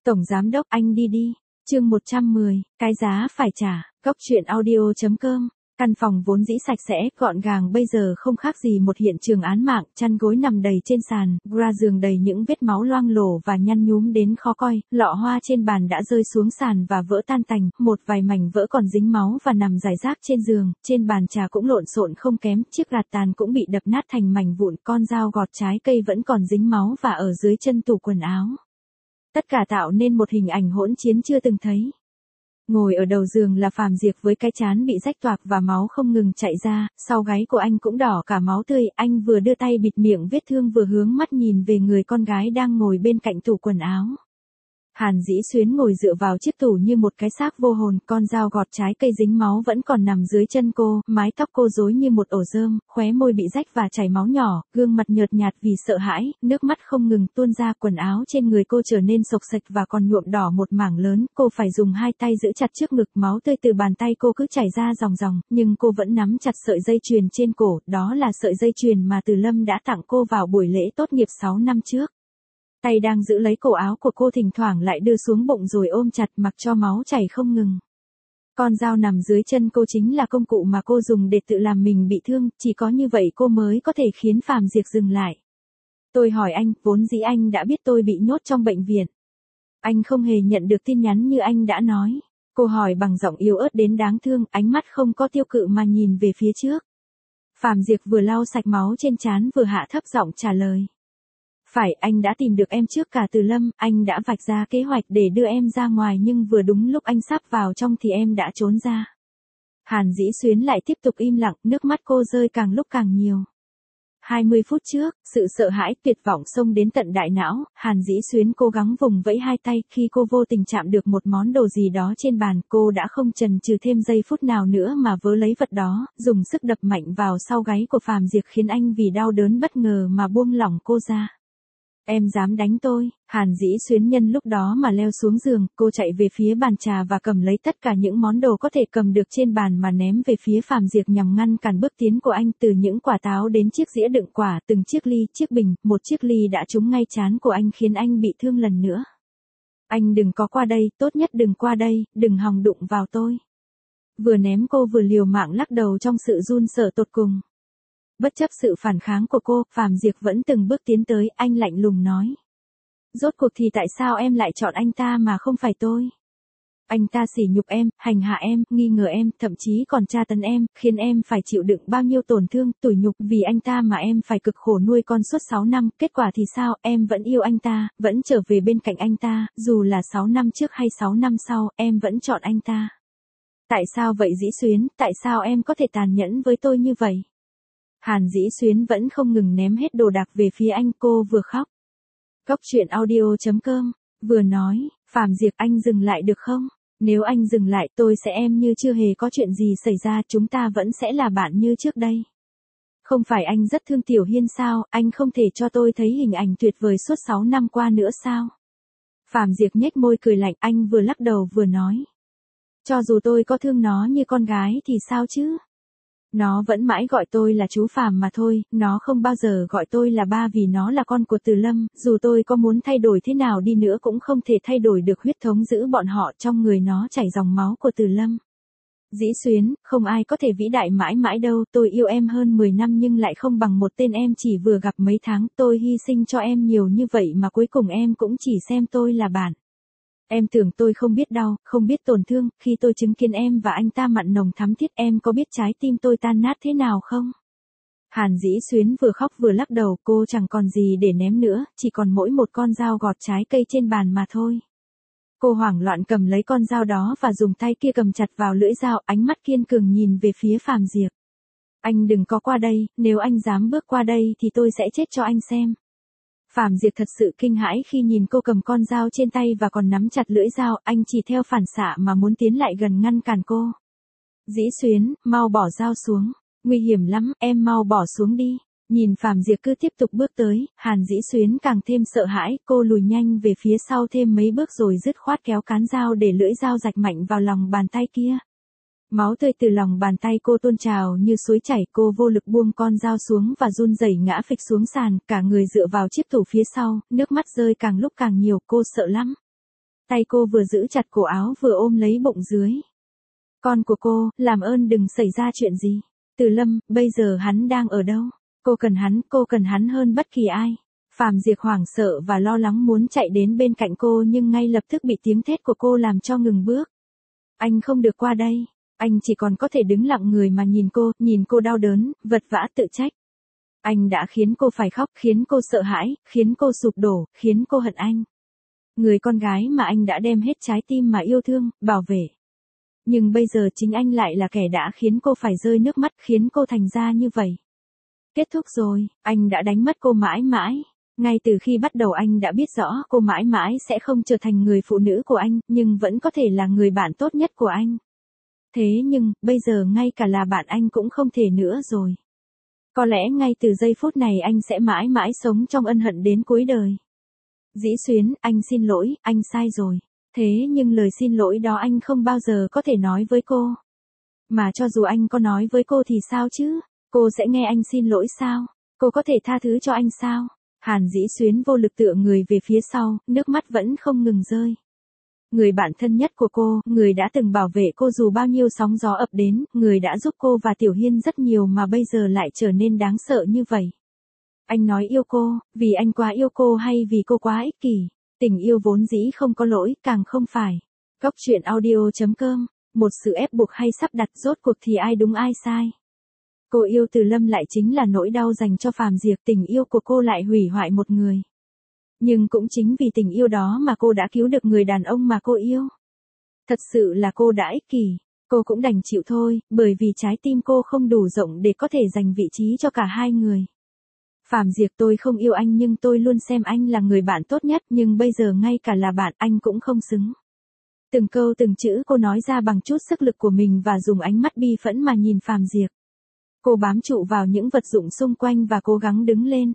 Tổng giám đốc anh đi đi. Chương 110, cái giá phải trả. Góc truyện audio.com. Căn phòng vốn dĩ sạch sẽ, gọn gàng bây giờ không khác gì một hiện trường án mạng, chăn gối nằm đầy trên sàn, gra giường đầy những vết máu loang lổ và nhăn nhúm đến khó coi, lọ hoa trên bàn đã rơi xuống sàn và vỡ tan tành, một vài mảnh vỡ còn dính máu và nằm rải rác trên giường, trên bàn trà cũng lộn xộn không kém, chiếc gạt tàn cũng bị đập nát thành mảnh vụn, con dao gọt trái cây vẫn còn dính máu và ở dưới chân tủ quần áo. Tất cả tạo nên một hình ảnh hỗn chiến chưa từng thấy. Ngồi ở đầu giường là Phàm Diệp với cái trán bị rách toạc và máu không ngừng chảy ra, sau gáy của anh cũng đỏ cả máu tươi, anh vừa đưa tay bịt miệng vết thương vừa hướng mắt nhìn về người con gái đang ngồi bên cạnh tủ quần áo. Hàn Dĩ Xuyến ngồi dựa vào chiếc tủ như một cái xác vô hồn, con dao gọt trái cây dính máu vẫn còn nằm dưới chân cô, mái tóc cô rối như một ổ rơm, khóe môi bị rách và chảy máu nhỏ, gương mặt nhợt nhạt vì sợ hãi, nước mắt không ngừng tuôn ra, quần áo trên người cô trở nên xộc xệch và còn nhuộm đỏ một mảng lớn, cô phải dùng hai tay giữ chặt trước ngực, máu tươi từ bàn tay cô cứ chảy ra ròng ròng, nhưng cô vẫn nắm chặt sợi dây chuyền trên cổ, đó là sợi dây chuyền mà Từ Lâm đã tặng cô vào buổi lễ tốt nghiệp 6 năm trước. Tay đang giữ lấy cổ áo của cô thỉnh thoảng lại đưa xuống bụng rồi ôm chặt mặc cho máu chảy không ngừng. Con dao nằm dưới chân cô chính là công cụ mà cô dùng để tự làm mình bị thương, chỉ có như vậy cô mới có thể khiến Phàm Diệp dừng lại. Tôi hỏi anh, vốn dĩ anh đã biết tôi bị nhốt trong bệnh viện. Anh không hề nhận được tin nhắn như anh đã nói. Cô hỏi bằng giọng yếu ớt đến đáng thương, ánh mắt không có tiêu cự mà nhìn về phía trước. Phàm Diệp vừa lau sạch máu trên trán vừa hạ thấp giọng trả lời. Phải, anh đã tìm được em trước cả Từ Lâm, anh đã vạch ra kế hoạch để đưa em ra ngoài nhưng vừa đúng lúc anh sắp vào trong thì em đã trốn ra. Hàn Dĩ Xuyến lại tiếp tục im lặng, nước mắt cô rơi càng lúc càng nhiều. 20 phút trước, sự sợ hãi, tuyệt vọng xông đến tận đại não, Hàn Dĩ Xuyến cố gắng vùng vẫy hai tay, khi cô vô tình chạm được một món đồ gì đó trên bàn, cô đã không chần chừ thêm giây phút nào nữa mà vớ lấy vật đó, dùng sức đập mạnh vào sau gáy của Phàm Diệp khiến anh vì đau đớn bất ngờ mà buông lỏng cô ra. Em dám đánh tôi? Hàn Dĩ Xuyến nhân lúc đó mà leo xuống giường, cô chạy về phía bàn trà và cầm lấy tất cả những món đồ có thể cầm được trên bàn mà ném về phía Phàm Diệp nhằm ngăn cản bước tiến của anh, từ những quả táo đến chiếc dĩa đựng quả, từng chiếc ly, chiếc bình, một chiếc ly đã trúng ngay trán của anh khiến anh bị thương lần nữa. Anh đừng có qua đây, tốt nhất đừng qua đây, đừng hòng đụng vào tôi. Vừa ném cô vừa liều mạng lắc đầu trong sự run sợ tột cùng. Bất chấp sự phản kháng của cô, Phàm Diệp vẫn từng bước tiến tới, anh lạnh lùng nói. Rốt cuộc thì tại sao em lại chọn anh ta mà không phải tôi? Anh ta sỉ nhục em, hành hạ em, nghi ngờ em, thậm chí còn tra tấn em, khiến em phải chịu đựng bao nhiêu tổn thương, tủi nhục, vì anh ta mà em phải cực khổ nuôi con suốt 6 năm, kết quả thì sao, em vẫn yêu anh ta, vẫn trở về bên cạnh anh ta, dù là 6 năm trước hay 6 năm sau, em vẫn chọn anh ta. Tại sao vậy Dĩ Xuyến, tại sao em có thể tàn nhẫn với tôi như vậy? Hàn Dĩ Xuyến vẫn không ngừng ném hết đồ đạc về phía anh, cô vừa khóc. Góc truyện audio.com, vừa nói, Phàm Diệp anh dừng lại được không? Nếu anh dừng lại tôi sẽ em như chưa hề có chuyện gì xảy ra, chúng ta vẫn sẽ là bạn như trước đây. Không phải anh rất thương Tiểu Hiên sao, anh không thể cho tôi thấy hình ảnh tuyệt vời suốt 6 năm qua nữa sao? Phàm Diệp nhếch môi cười lạnh, anh vừa lắc đầu vừa nói. Cho dù tôi có thương nó như con gái thì sao chứ? Nó vẫn mãi gọi tôi là chú Phàm mà thôi, nó không bao giờ gọi tôi là ba vì nó là con của Từ Lâm, dù tôi có muốn thay đổi thế nào đi nữa cũng không thể thay đổi được huyết thống giữ bọn họ, trong người nó chảy dòng máu của Từ Lâm. Dĩ Xuyến, không ai có thể vĩ đại mãi mãi đâu, tôi yêu em hơn 10 năm nhưng lại không bằng một tên em chỉ vừa gặp mấy tháng, tôi hy sinh cho em nhiều như vậy mà cuối cùng em cũng chỉ xem tôi là bạn. Em tưởng tôi không biết đau, không biết tổn thương, khi tôi chứng kiến em và anh ta mặn nồng thắm thiết, em có biết trái tim tôi tan nát thế nào không? Hàn Dĩ Xuyến vừa khóc vừa lắc đầu, cô chẳng còn gì để ném nữa, chỉ còn mỗi một con dao gọt trái cây trên bàn mà thôi. Cô hoảng loạn cầm lấy con dao đó và dùng tay kia cầm chặt vào lưỡi dao, ánh mắt kiên cường nhìn về phía Phàm Diệp. Anh đừng có qua đây, nếu anh dám bước qua đây thì tôi sẽ chết cho anh xem. Phàm Diệp thật sự kinh hãi khi nhìn cô cầm con dao trên tay và còn nắm chặt lưỡi dao, anh chỉ theo phản xạ mà muốn tiến lại gần ngăn cản cô. Dĩ Xuyến, mau bỏ dao xuống, nguy hiểm lắm, em mau bỏ xuống đi. Nhìn Phàm Diệp cứ tiếp tục bước tới, Hàn Dĩ Xuyến càng thêm sợ hãi, cô lùi nhanh về phía sau thêm mấy bước rồi dứt khoát kéo cán dao để lưỡi dao rạch mạnh vào lòng bàn tay kia. Máu tươi từ lòng bàn tay cô tuôn trào như suối chảy, cô vô lực buông con dao xuống và run rẩy ngã phịch xuống sàn, cả người dựa vào chiếc tủ phía sau, nước mắt rơi càng lúc càng nhiều, cô sợ lắm. Tay cô vừa giữ chặt cổ áo vừa ôm lấy bụng dưới. Con của cô, làm ơn đừng xảy ra chuyện gì. Từ Lâm, bây giờ hắn đang ở đâu? Cô cần hắn hơn bất kỳ ai. Phàm Diệp hoảng sợ và lo lắng muốn chạy đến bên cạnh cô nhưng ngay lập tức bị tiếng thét của cô làm cho ngừng bước. Anh không được qua đây. Anh chỉ còn có thể đứng lặng người mà nhìn cô đau đớn, vật vã tự trách. Anh đã khiến cô phải khóc, khiến cô sợ hãi, khiến cô sụp đổ, khiến cô hận anh. Người con gái mà anh đã đem hết trái tim mà yêu thương, bảo vệ. Nhưng bây giờ chính anh lại là kẻ đã khiến cô phải rơi nước mắt, khiến cô thành ra như vậy. Kết thúc rồi, anh đã đánh mất cô mãi mãi. Ngay từ khi bắt đầu anh đã biết rõ cô mãi mãi sẽ không trở thành người phụ nữ của anh, nhưng vẫn có thể là người bạn tốt nhất của anh. Thế nhưng, bây giờ ngay cả là bạn anh cũng không thể nữa rồi. Có lẽ ngay từ giây phút này anh sẽ mãi mãi sống trong ân hận đến cuối đời. Dĩ Xuyến, anh xin lỗi, anh sai rồi. Thế nhưng lời xin lỗi đó anh không bao giờ có thể nói với cô. Mà cho dù anh có nói với cô thì sao chứ? Cô sẽ nghe anh xin lỗi sao? Cô có thể tha thứ cho anh sao? Hàn Dĩ Xuyến vô lực tựa người về phía sau, nước mắt vẫn không ngừng rơi. Người bạn thân nhất của cô, người đã từng bảo vệ cô dù bao nhiêu sóng gió ập đến, người đã giúp cô và Tiểu Hiên rất nhiều mà bây giờ lại trở nên đáng sợ như vậy. Anh nói yêu cô, vì anh quá yêu cô hay vì cô quá ích kỷ? Tình yêu vốn dĩ không có lỗi, càng không phải. Góc truyện audio.com, một sự ép buộc hay sắp đặt, rốt cuộc thì ai đúng ai sai? Cô yêu Từ Lâm lại chính là nỗi đau dành cho Phàm Diệp, tình yêu của cô lại hủy hoại một người. Nhưng cũng chính vì tình yêu đó mà cô đã cứu được người đàn ông mà cô yêu. Thật sự là cô đã ích kỷ, cô cũng đành chịu thôi, bởi vì trái tim cô không đủ rộng để có thể dành vị trí cho cả hai người. Phàm Diệp, tôi không yêu anh nhưng tôi luôn xem anh là người bạn tốt nhất, nhưng bây giờ ngay cả là bạn anh cũng không xứng. Từng câu từng chữ cô nói ra bằng chút sức lực của mình và dùng ánh mắt bi phẫn mà nhìn Phàm Diệp. Cô bám trụ vào những vật dụng xung quanh và cố gắng đứng lên.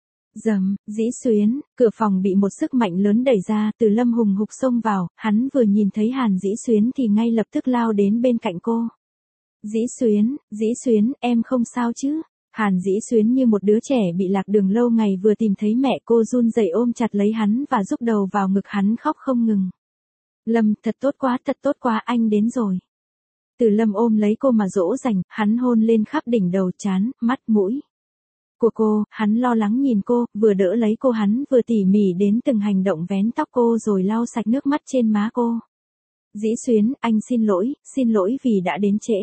Dầm, Dĩ Xuyến, cửa phòng bị một sức mạnh lớn đẩy ra, Từ Lâm hùng hục xông vào, hắn vừa nhìn thấy Hàn Dĩ Xuyến thì ngay lập tức lao đến bên cạnh cô. Dĩ Xuyến, em không sao chứ? Hàn Dĩ Xuyến như một đứa trẻ bị lạc đường lâu ngày vừa tìm thấy mẹ, cô run rẩy ôm chặt lấy hắn và rúc đầu vào ngực hắn khóc không ngừng. Lâm, thật tốt quá, anh đến rồi. Từ Lâm ôm lấy cô mà dỗ dành, hắn hôn lên khắp đỉnh đầu, trán, mắt, mũi của cô, hắn lo lắng nhìn cô, vừa đỡ lấy cô hắn vừa tỉ mỉ đến từng hành động vén tóc cô rồi lau sạch nước mắt trên má cô. Dĩ Xuyến, anh xin lỗi vì đã đến trễ.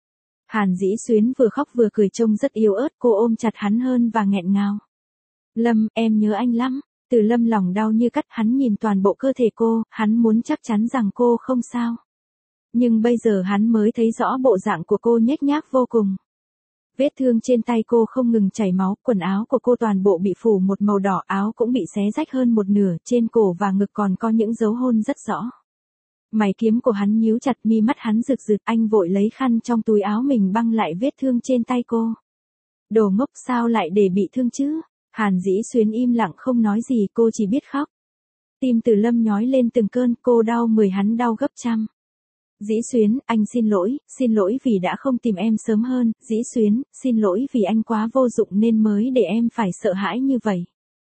Hàn Dĩ Xuyến vừa khóc vừa cười trông rất yếu ớt, cô ôm chặt hắn hơn và nghẹn ngào. Lâm, em nhớ anh lắm. Từ Lâm lòng đau như cắt, hắn nhìn toàn bộ cơ thể cô, hắn muốn chắc chắn rằng cô không sao. Nhưng bây giờ hắn mới thấy rõ bộ dạng của cô nhếch nhác vô cùng. Vết thương trên tay cô không ngừng chảy máu, quần áo của cô toàn bộ bị phủ một màu đỏ, áo cũng bị xé rách hơn một nửa, trên cổ và ngực còn có những dấu hôn rất rõ. Mày kiếm của hắn nhíu chặt, mi mắt hắn rực rực, anh vội lấy khăn trong túi áo mình băng lại vết thương trên tay cô. Đồ ngốc, sao lại để bị thương chứ? Hàn Dĩ Xuyến im lặng không nói gì, cô chỉ biết khóc. Tim Từ Lâm nhói lên từng cơn, cô đau 10 hắn đau gấp trăm. Dĩ Xuyến, anh xin lỗi vì đã không tìm em sớm hơn, Dĩ Xuyến, xin lỗi vì anh quá vô dụng nên mới để em phải sợ hãi như vậy.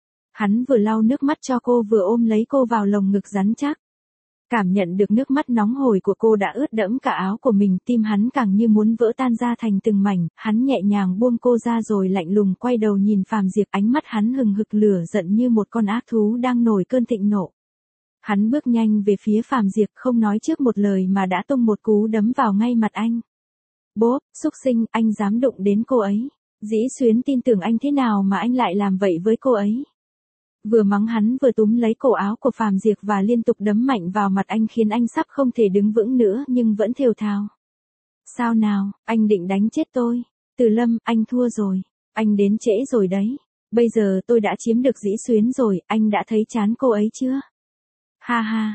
Hắn vừa lau nước mắt cho cô vừa ôm lấy cô vào lồng ngực rắn chắc. Cảm nhận được nước mắt nóng hổi của cô đã ướt đẫm cả áo của mình, tim hắn càng như muốn vỡ tan ra thành từng mảnh, hắn nhẹ nhàng buông cô ra rồi lạnh lùng quay đầu nhìn Phàm Diệp, ánh mắt hắn hừng hực lửa giận như một con ác thú đang nổi cơn thịnh nộ. Hắn bước nhanh về phía Phàm Diệp không nói trước một lời mà đã tung một cú đấm vào ngay mặt anh. Bốp, xúc sinh, anh dám đụng đến cô ấy. Dĩ Xuyến tin tưởng anh thế nào mà anh lại làm vậy với cô ấy. Vừa mắng hắn vừa túm lấy cổ áo của Phàm Diệp và liên tục đấm mạnh vào mặt anh khiến anh sắp không thể đứng vững nữa nhưng vẫn thều thào. Sao nào, anh định đánh chết tôi? Từ Lâm, anh thua rồi. Anh đến trễ rồi đấy. Bây giờ tôi đã chiếm được Dĩ Xuyến rồi, anh đã thấy chán cô ấy chưa? Ha ha,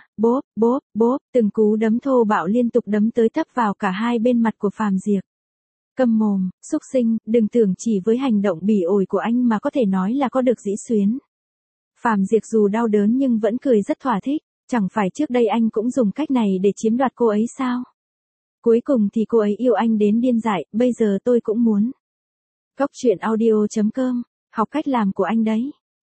bốp, từng cú đấm thô bạo liên tục đấm tới tấp vào cả hai bên mặt của Phàm Diệp. Câm mồm, xúc sinh, đừng tưởng chỉ với hành động bỉ ổi của anh mà có thể nói là có được Dĩ Xuyến. Phàm Diệp dù đau đớn nhưng vẫn cười rất thỏa thích, chẳng phải trước đây anh cũng dùng cách này để chiếm đoạt cô ấy sao? Cuối cùng thì cô ấy yêu anh đến điên dại, bây giờ tôi cũng muốn. Góc truyện audio.com, học cách làm của anh đấy.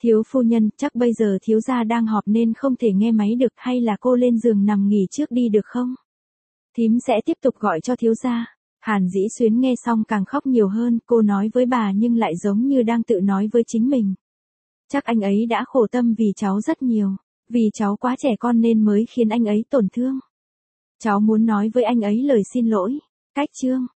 Thiếu phu nhân, chắc bây giờ thiếu gia đang họp nên không thể nghe máy được, hay là cô lên giường nằm nghỉ trước đi được không? Thím sẽ tiếp tục gọi cho thiếu gia. Hàn Dĩ Xuyến nghe xong càng khóc nhiều hơn, cô nói với bà nhưng lại giống như đang tự nói với chính mình. Chắc anh ấy đã khổ tâm vì cháu rất nhiều, vì cháu quá trẻ con nên mới khiến anh ấy tổn thương. Cháu muốn nói với anh ấy lời xin lỗi. Cách chương